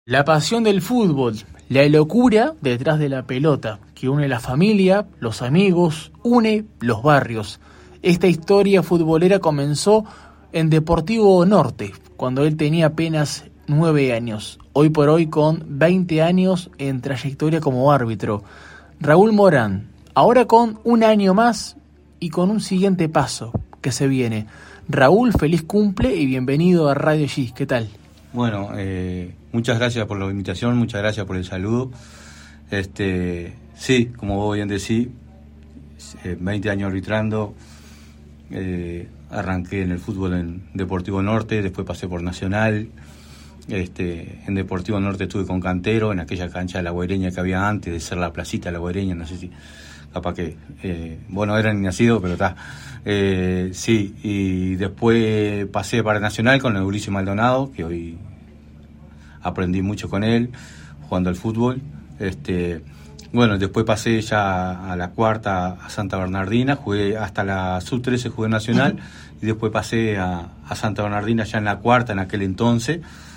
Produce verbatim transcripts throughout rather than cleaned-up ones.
La pasión del fútbol, la locura detrás de la pelota, que une la familia, los amigos, une los barrios. Esta historia futbolera comenzó en Deportivo Norte, cuando él tenía apenas nueve años. Hoy por hoy, con veinte años en trayectoria como árbitro. Raúl Morán, ahora con un año más y con un siguiente paso que se viene. Raúl, feliz cumple y bienvenido a Radio G. ¿Qué tal? Bueno, eh, muchas gracias por la invitación, muchas gracias por el saludo. Este, sí, como vos bien decís, eh, veinte años arbitrando, eh, arranqué en el fútbol en Deportivo Norte, después pasé por Nacional. Este, en Deportivo Norte estuve con Cantero, en aquella cancha de La Guaireña que había antes de ser la placita de La Guaireña, no sé si, capaz que, eh, bueno, era ni nacido, pero está. Eh, sí, y después pasé para Nacional con Ulises Maldonado, que hoy aprendí mucho con él, jugando al fútbol. Este, bueno, después pasé ya a la cuarta, a Santa Bernardina, jugué hasta la sub trece, jugué Nacional, y después pasé a, a Santa Bernardina ya en la cuarta, en aquel entonces,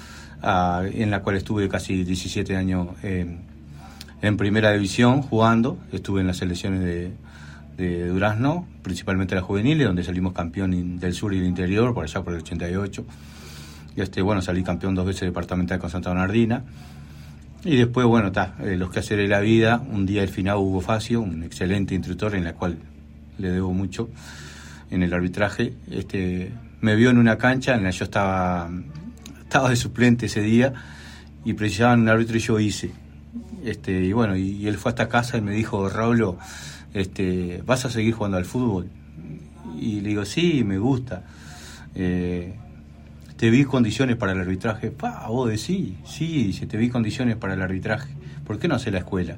a, en la cual estuve casi diecisiete años eh, en primera división jugando. Estuve en las selecciones de de Durazno, principalmente las juveniles, donde salimos campeón del sur y del interior, por allá por el ochenta y ocho. Y este, bueno, salí campeón dos veces departamental con Santa Bernardina. Y después, bueno, está, eh, los quehaceres de la vida. Un día el final Hugo Facio, un excelente instructor en la cual le debo mucho en el arbitraje. Este, me vio en una cancha en la que yo estaba, estaba de suplente ese día y precisaban un árbitro y yo hice. Este, y bueno, y, y él fue hasta casa y me dijo: Raúl, Este, ¿vas a seguir jugando al fútbol? Y le digo, sí, me gusta. Eh, ¿Te vi condiciones para el arbitraje? Pa, vos decís, sí, si te vi condiciones para el arbitraje. ¿Por qué no hacer la escuela?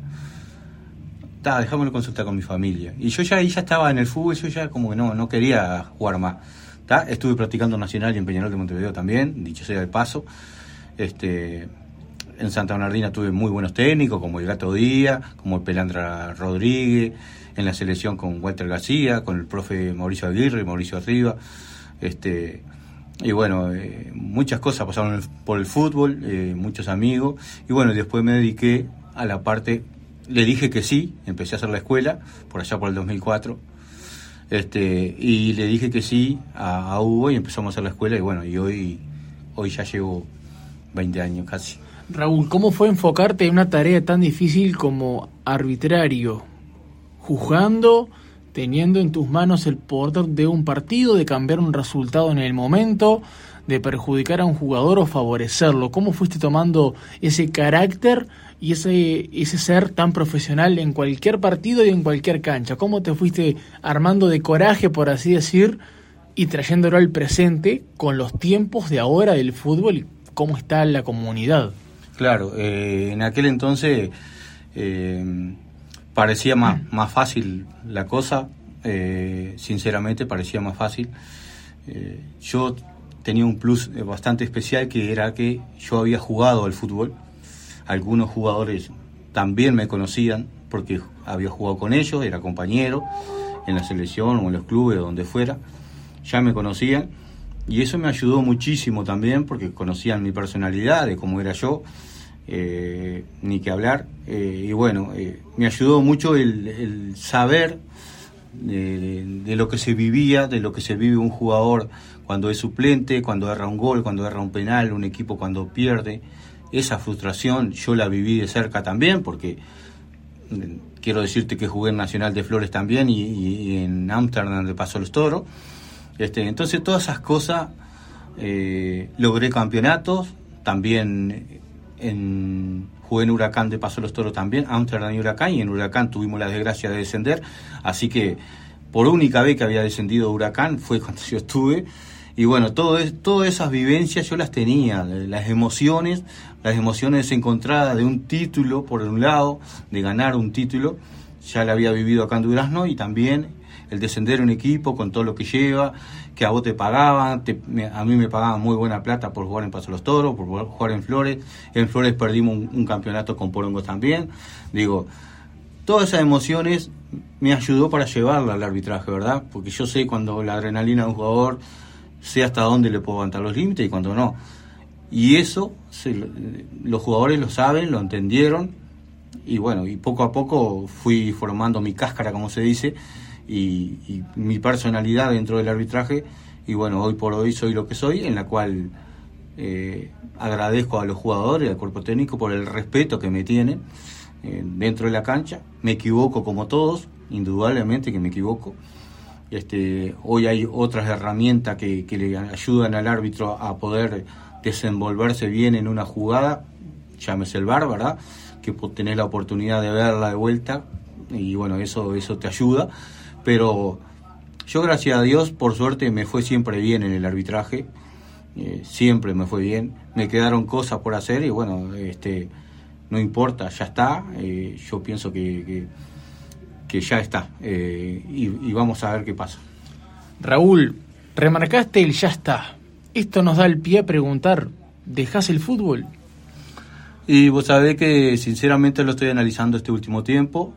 Ta, dejámoslo consultar con mi familia. Y yo ya ahí ya estaba en el fútbol, yo ya como que no, no quería jugar más. Ta, estuve practicando Nacional y en Peñarol de Montevideo también, dicho sea de paso. Este, en Santa Bernardina tuve muy buenos técnicos, como el Gato Díaz, como el Pelandra Rodríguez. En la selección con Walter García, con el profe Mauricio Aguirre, Mauricio Arriba. Este, y bueno, eh, muchas cosas pasaron por el fútbol, eh, muchos amigos. Y bueno, después me dediqué a la parte, le dije que sí, empecé a hacer la escuela, por allá por el dos mil cuatro. Este, y le dije que sí a, a Hugo y empezamos a hacer la escuela. Y bueno, y hoy, hoy ya llevo veinte años casi. Raúl, ¿cómo fue enfocarte en una tarea tan difícil como arbitrario? Juzgando, teniendo en tus manos el poder de un partido, de cambiar un resultado en el momento, de perjudicar a un jugador o favorecerlo. ¿Cómo fuiste tomando ese carácter y ese, ese ser tan profesional en cualquier partido y en cualquier cancha? ¿Cómo te fuiste armando de coraje, por así decir, y trayéndolo al presente con los tiempos de ahora del fútbol y cómo está la comunidad? Claro, eh, en aquel entonces eh, parecía más, más fácil la cosa, eh, sinceramente parecía más fácil. Eh, yo tenía un plus bastante especial, que era que yo había jugado al fútbol. Algunos jugadores también me conocían porque había jugado con ellos, era compañero en la selección o en los clubes o donde fuera, ya me conocían. Y eso me ayudó muchísimo también, porque conocían mi personalidad, de cómo era yo, eh, ni que hablar. Eh, y bueno, eh, me ayudó mucho el, el saber de, de lo que se vivía, de lo que se vive un jugador cuando es suplente, cuando erra un gol, cuando erra un penal, un equipo cuando pierde. Esa frustración yo la viví de cerca también, porque eh, quiero decirte que jugué en Nacional de Flores también y, y, y en Ámsterdam de Paso los Toros. Este, entonces todas esas cosas, eh, logré campeonatos, también en, jugué en Huracán de Paso los Toros también, Ámsterdam y Huracán, y en Huracán tuvimos la desgracia de descender, así que por única vez que había descendido Huracán fue cuando yo estuve, y bueno, todo es, todas esas vivencias yo las tenía, las emociones, las emociones encontradas de un título por un lado, de ganar un título, ya la había vivido acá en Durazno, y también el descender un equipo con todo lo que lleva, que a vos te pagaban, te, me, a mí me pagaban muy buena plata por jugar en Paso los Toros, por jugar en Flores. En Flores perdimos un, un campeonato con Porongos también. Digo, todas esas emociones me ayudó para llevarla al arbitraje, ¿verdad? Porque yo sé cuando la adrenalina de un jugador, sé hasta dónde le puedo aguantar los límites y cuando no. Y eso sí, los jugadores lo saben, lo entendieron, y bueno, y poco a poco fui formando mi cáscara, como se dice, y, y mi personalidad dentro del arbitraje, y bueno, hoy por hoy soy lo que soy, en la cual eh, agradezco a los jugadores, al cuerpo técnico, por el respeto que me tienen eh, dentro de la cancha. Me equivoco como todos, indudablemente que me equivoco. Este, hoy hay otras herramientas que, que le ayudan al árbitro a poder desenvolverse bien en una jugada, llámese el V A R, ¿verdad? Que tenés la oportunidad de verla de vuelta, y bueno, eso, eso te ayuda. Pero yo, gracias a Dios, por suerte me fue siempre bien en el arbitraje, eh, siempre me fue bien. Me quedaron cosas por hacer y bueno, este, no importa, ya está. Eh, yo pienso que, que, que ya está, eh, y, y vamos a ver qué pasa. Raúl, remarcaste el ya está. Esto nos da el pie a preguntar, ¿dejás el fútbol? Y vos sabés que sinceramente lo estoy analizando este último tiempo.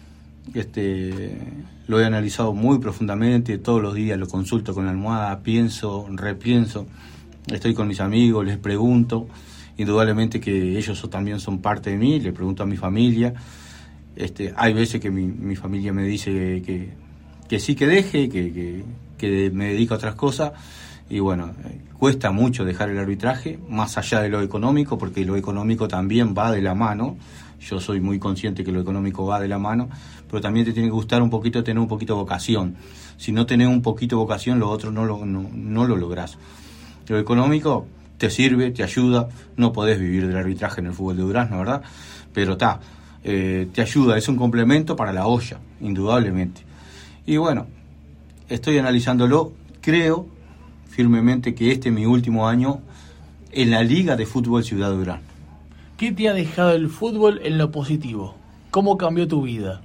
Este, lo he analizado muy profundamente, todos los días lo consulto con la almohada, pienso, repienso, estoy con mis amigos, les pregunto, indudablemente que ellos también son parte de mí, le pregunto a mi familia. Este, hay veces que mi, mi familia me dice que, que, que sí que deje, que, que, que me dedico a otras cosas, y bueno, eh, cuesta mucho dejar el arbitraje, más allá de lo económico, porque lo económico también va de la mano. Yo soy muy consciente que lo económico va de la mano, pero también te tiene que gustar un poquito, tener un poquito de vocación. Si no tenés un poquito de vocación, lo otro no lo, no, no lo lográs. Lo económico te sirve, te ayuda, no podés vivir del arbitraje en el fútbol de Durazno, ¿verdad? Pero está, eh, te ayuda, es un complemento para la olla, indudablemente. Y bueno, estoy analizándolo, creo firmemente que este es mi último año en la Liga de Fútbol Ciudad de Durazno. ¿Qué te ha dejado el fútbol en lo positivo? ¿Cómo cambió tu vida?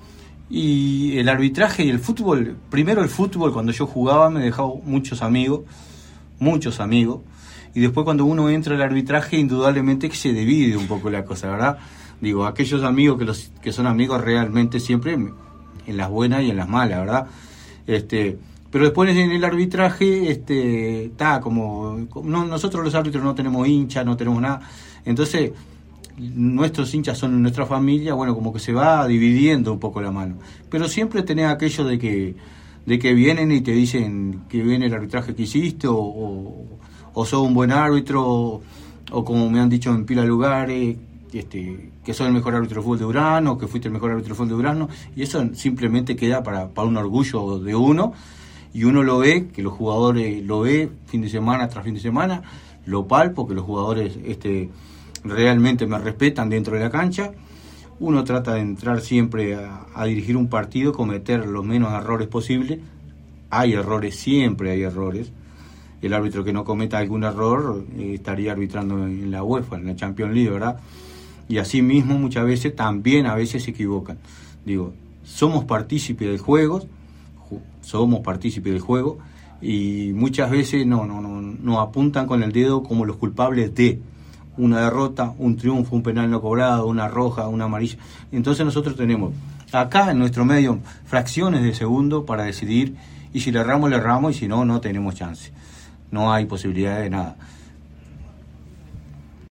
Y el arbitraje y el fútbol, primero el fútbol, cuando yo jugaba me dejaba muchos amigos, muchos amigos, y después cuando uno entra al arbitraje, indudablemente que se divide un poco la cosa, ¿verdad? Digo, aquellos amigos que los que son amigos realmente siempre, en las buenas y en las malas, ¿verdad? Este, pero después en el arbitraje, este, está como, no, nosotros los árbitros no tenemos hinchas, no tenemos nada, entonces nuestros hinchas son nuestra familia, bueno, como que se va dividiendo un poco la mano, pero siempre tenés aquello de que de que vienen y te dicen que viene el arbitraje que hiciste, o, o, o sos un buen árbitro, o, o como me han dicho en pila de lugares, este, que sos el mejor árbitro de fútbol de Durazno, que fuiste el mejor árbitro de fútbol de Durazno, y eso simplemente queda para, para un orgullo de uno, y uno lo ve, que los jugadores lo ve fin de semana tras fin de semana, lo palpo, que los jugadores este realmente me respetan dentro de la cancha. Uno trata de entrar siempre a, a dirigir un partido, cometer los menos errores posibles. Hay errores, siempre hay errores. El árbitro que no cometa algún error eh, estaría arbitrando en la UEFA, en la Champions League, ¿verdad? Y así mismo muchas veces, también a veces se equivocan. Digo, somos partícipes del juego, somos partícipes del juego, y muchas veces no, no, no, nos apuntan con el dedo como los culpables de una derrota, un triunfo, un penal no cobrado, una roja, una amarilla. Entonces nosotros tenemos acá en nuestro medio fracciones de segundo para decidir, y si le erramos, le erramos, y si no, no tenemos chance. No hay posibilidad de nada.